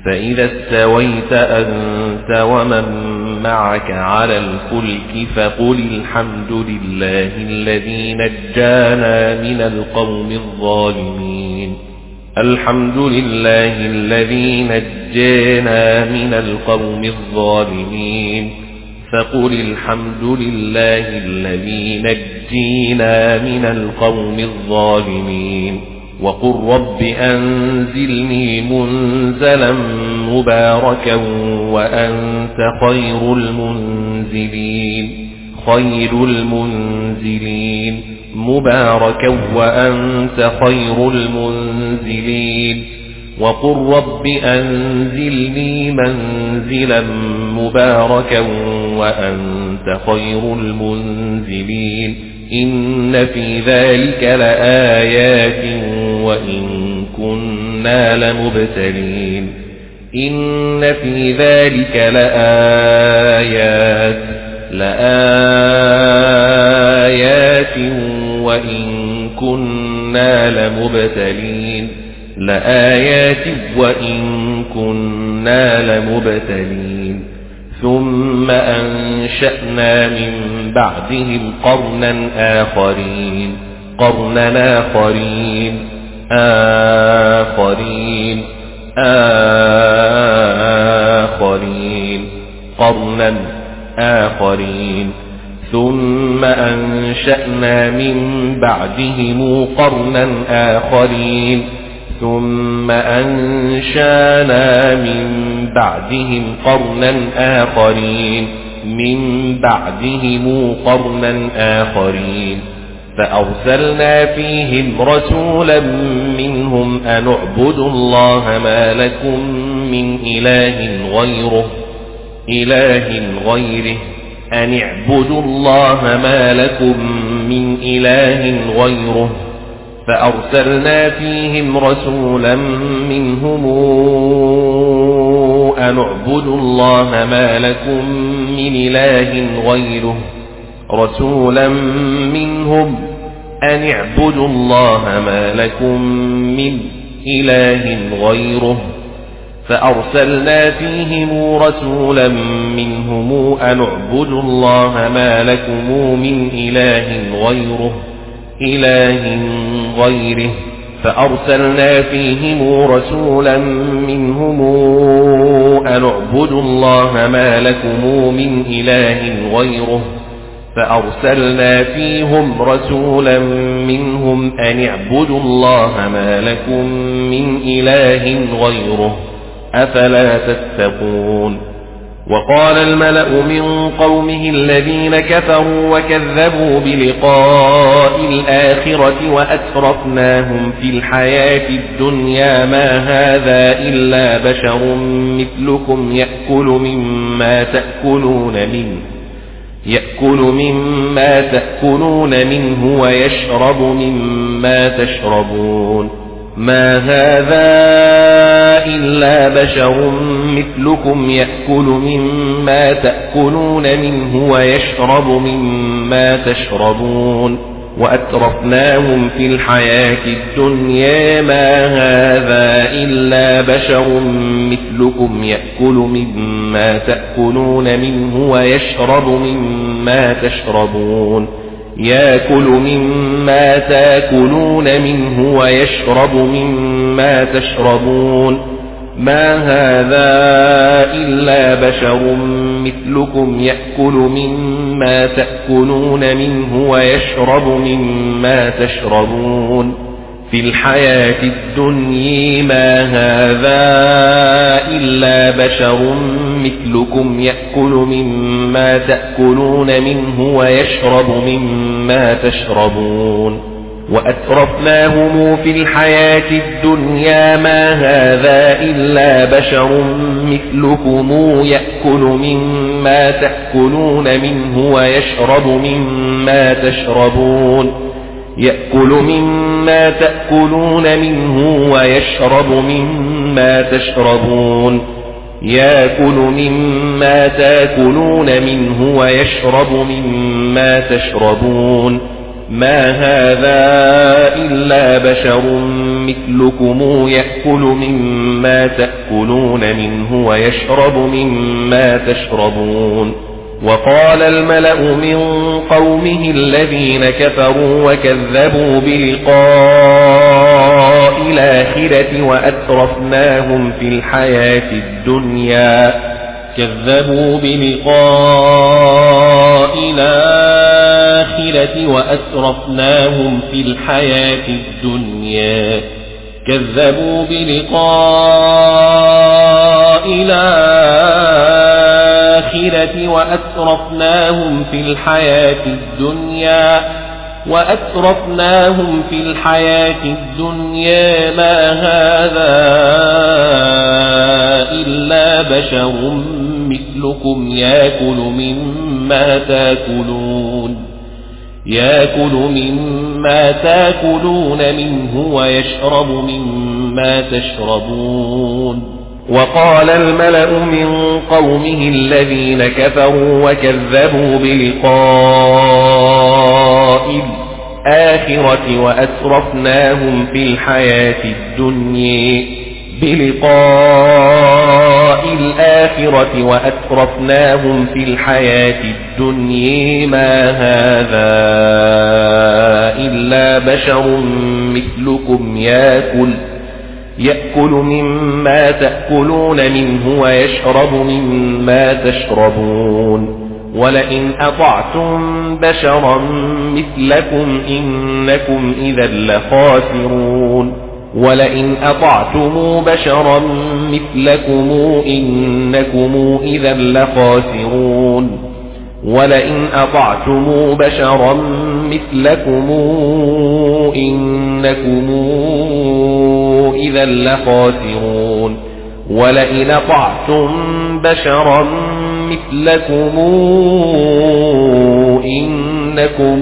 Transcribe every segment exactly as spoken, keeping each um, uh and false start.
فإذا استويت أنت ومن معك على الفلك فقل الحمد لله الذي نجانا من القوم الظالمين الحمد لله الذي نجانا من القوم الظالمين فقل الحمد لله الذي نجينا من القوم الظالمين وقل رب أنزلني منزلا مباركا وأنت خير المنزلين خير المنزلين مباركا وأنت خير المنزلين وقل رب أنزلني منزلا مباركا وأنت خير المنزلين إن في ذلك لآيات وإن كنا لمبتلين إن في ذلك لآيات لآيات وإن كنا لمبتلين لآيات وإن كنا لمبتلين ثم أنشأنا من بعدهم قرنا آخرين قرنا آخرين آخرين آخرين قرنا آخرين ثم أنشأنا من بعدهم قرنا آخرين ثم أنشأنا من بعدهم قرنا آخرين من بعدهم قرنا آخرين فأرسلنا فيهم رسولا منهم أن اعبدوا الله ما لكم من إله غيره إله غيره أن اعبدوا الله ما لكم من إله غيره فأرسلنا فيهم رسولا منهم أن اعبدوا الله ما لكم من إله غيره رسولا منهم أن اعبدوا الله ما لكم من إله غيره فأرسلنا فيهم رسولا منهم أن اعبدوا الله ما لكم من إله غيره إله غيره فأرسلنا فيهم رسولا منهم أن اعبدوا الله ما لكم من إله غيره فأرسلنا فيهم رسولا منهم أن اعبدوا الله ما لكم من إله غيره أفلا تتقون وقال الملأ من قومه الذين كفروا وكذبوا بلقاء الآخرة وأترفناهم في الحياة الدنيا ما هذا إلا بشر مثلكم يأكل مما تأكلون منه يأكل مما تأكلون منه ويشرب مما تشربون ما هذا إلا بشر مثلكم يأكل مما تأكلون منه ويشرب مما تشربون وأترفناهم في الحياة الدنيا ما هذا إلا بشر مثلكم يأكل مما تأكلون منه ويشرب مما تشربون يأكل مما تأكلون منه ويشرب مما تشربون ما هذا إلا بشر مثلكم يأكل مما تأكلون منه ويشرب مما تشربون في الحياة الدنيا ما هذا إلا بشر مثلكم يأكل مما تأكلون منه ويشرب مما تشربون وأترفناهم في الحياة الدنيا ما هذا إلا بشر مثلكم يأكل مما تأكلون منه ويشرب مما تشربون يأكل مما تأكلون منه ويشرب مما تشربون يأكل مما تأكلون منه ويشرب مما تشربون ما هذا إلا بشر مثلكم يأكل مما تأكلون منه ويشرب مما تشربون. وقال الملأ من قومه الذين كفروا وكذبوا بلقاء الآخرة وأترفناهم في الحياة الدنيا كذبوا بلقاء الآخرة وأترفناهم في الحياة الدنيا كذبوا بلقاء الآخرة وأترفناهم في الحياة الدنيا وأترفناهم في الحياة الدنيا ما هذا إلا بشر مثلكم يأكل مما تأكلون يأكل مما تأكلون منه ويشرب مما تشربون. وقال الملأ من قومه الذين كفروا وكذبوا بلقاء الآخرة وأترفناهم في الحياة الدنيا بلقاء الآخرة وأترفناهم في الحياة الدنيا ما هذا إلا بشر مثلكم يأكل يأكل مما تأكلون منه ويشرب مما تشربون. ولئن أطعتم بشرا مثلكم إنكم إذا لخاسرون. ولئن أطعتم بشرا مثلكم إنكم إذا لخاسرون. ولئن أطعتم بشرا مثلكم إنكم إذا لخاسرون. ولئن أطعتم بشرا مثلكم إنكم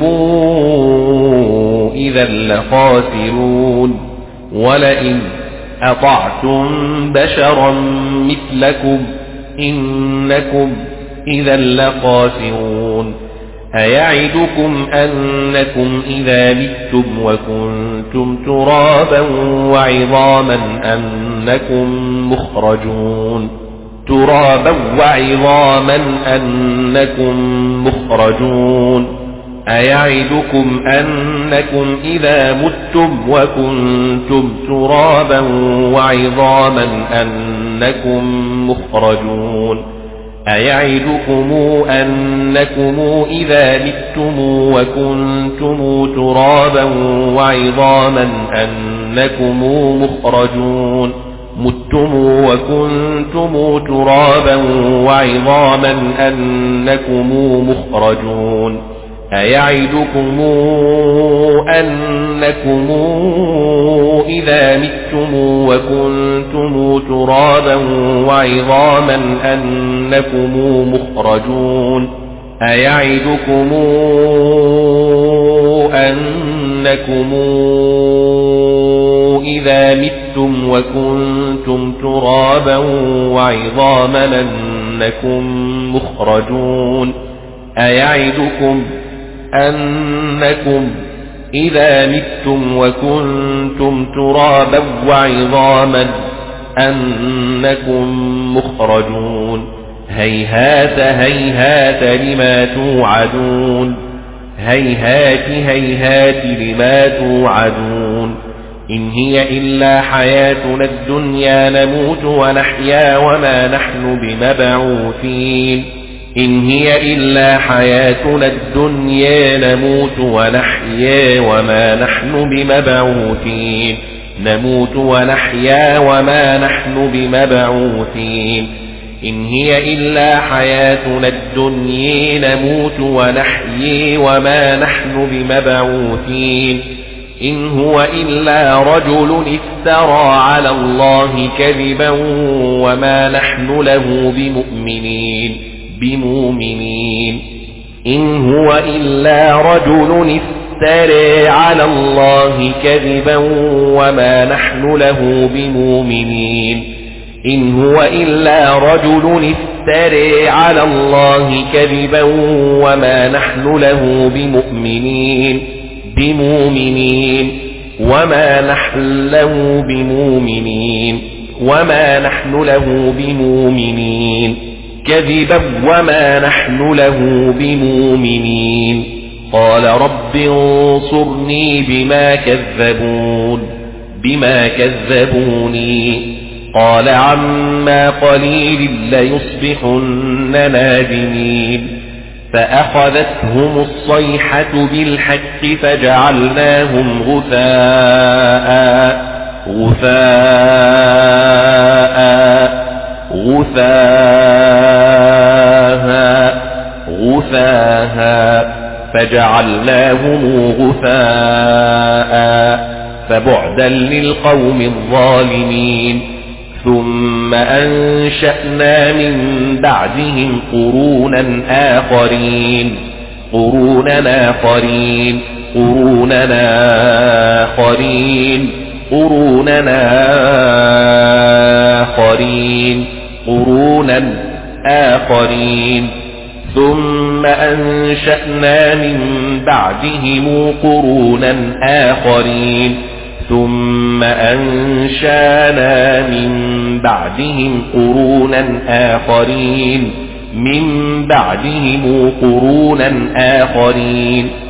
إذا لخاسرون. ولئن أطعتم بشرا مثلكم إنكم إذا لخاسرون. أيعدكم أنكم إذا متم وكنتم ترابا وعظاما أنكم مخرجون ترابا وعظاما أنكم مخرجون. أيعدكم أنكم إذا متم وكنتم ترابا وعظاما أنكم مخرجون. أيعدكم أنكم إذا متم وكنتم ترابا وعظاما أنكم مخرجون متم وكنتم ترابا وعظاما أنكم مخرجون. أيعدكم أنكم إذا متم وكنتم ترابا وعظاما أنكم مخرجون. أيعدكم أنكم إذا متم وكنتم ترابا وعظاما أنكم مخرجون. أيعدكم أنكم إذا متم وكنتم ترابا وعظاما أنكم مخرجون. هيهات هيهات لما توعدون هيهات هيهات لما توعدون. إن هي إلا حياتنا الدنيا نموت ونحيا وما نحن بمبعوثين. إن هي إلا حياتنا الدنيا نموت ونحيا وما نحن بمبعوثين نموت ونحيا وما نحن بمبعوثين. إن هي إلا حياتنا الدنيا نموت ونحيا وما نحن بمبعوثين. إن هو إلا رجل افترى على الله كذبا وما نحن له بمؤمنين بمؤمنين. إن هو إلا رجل افترى على الله كذبا وما نحن له بمؤمنين. إن هو إلا رجل افترى على الله كذبا وما نحن له بمؤمنين. بمؤمنين وما نحن له بمؤمنين وما نحن له بمؤمنين كذبا وما نحن له بمؤمنين قال رب انصرني بما كذبون بما كذبوني قال عما قليل ليصبحن نادمين فأخذتهم الصيحة بالحق فجعلناهم غثاء غثاء غثاء غثاء فجعلناهم غثاء فبعدا للقوم الظالمين ثم أنشأنا من بعدهم قرونا آخرين قرونا آخرين قرونا آخرين قرونا آخرين قرونا آخرين ثم أنشأنا من بعدهم قرونا آخرين ثم أنشأنا من بعدهم قرونا آخرين من بعدهم قرونا آخرين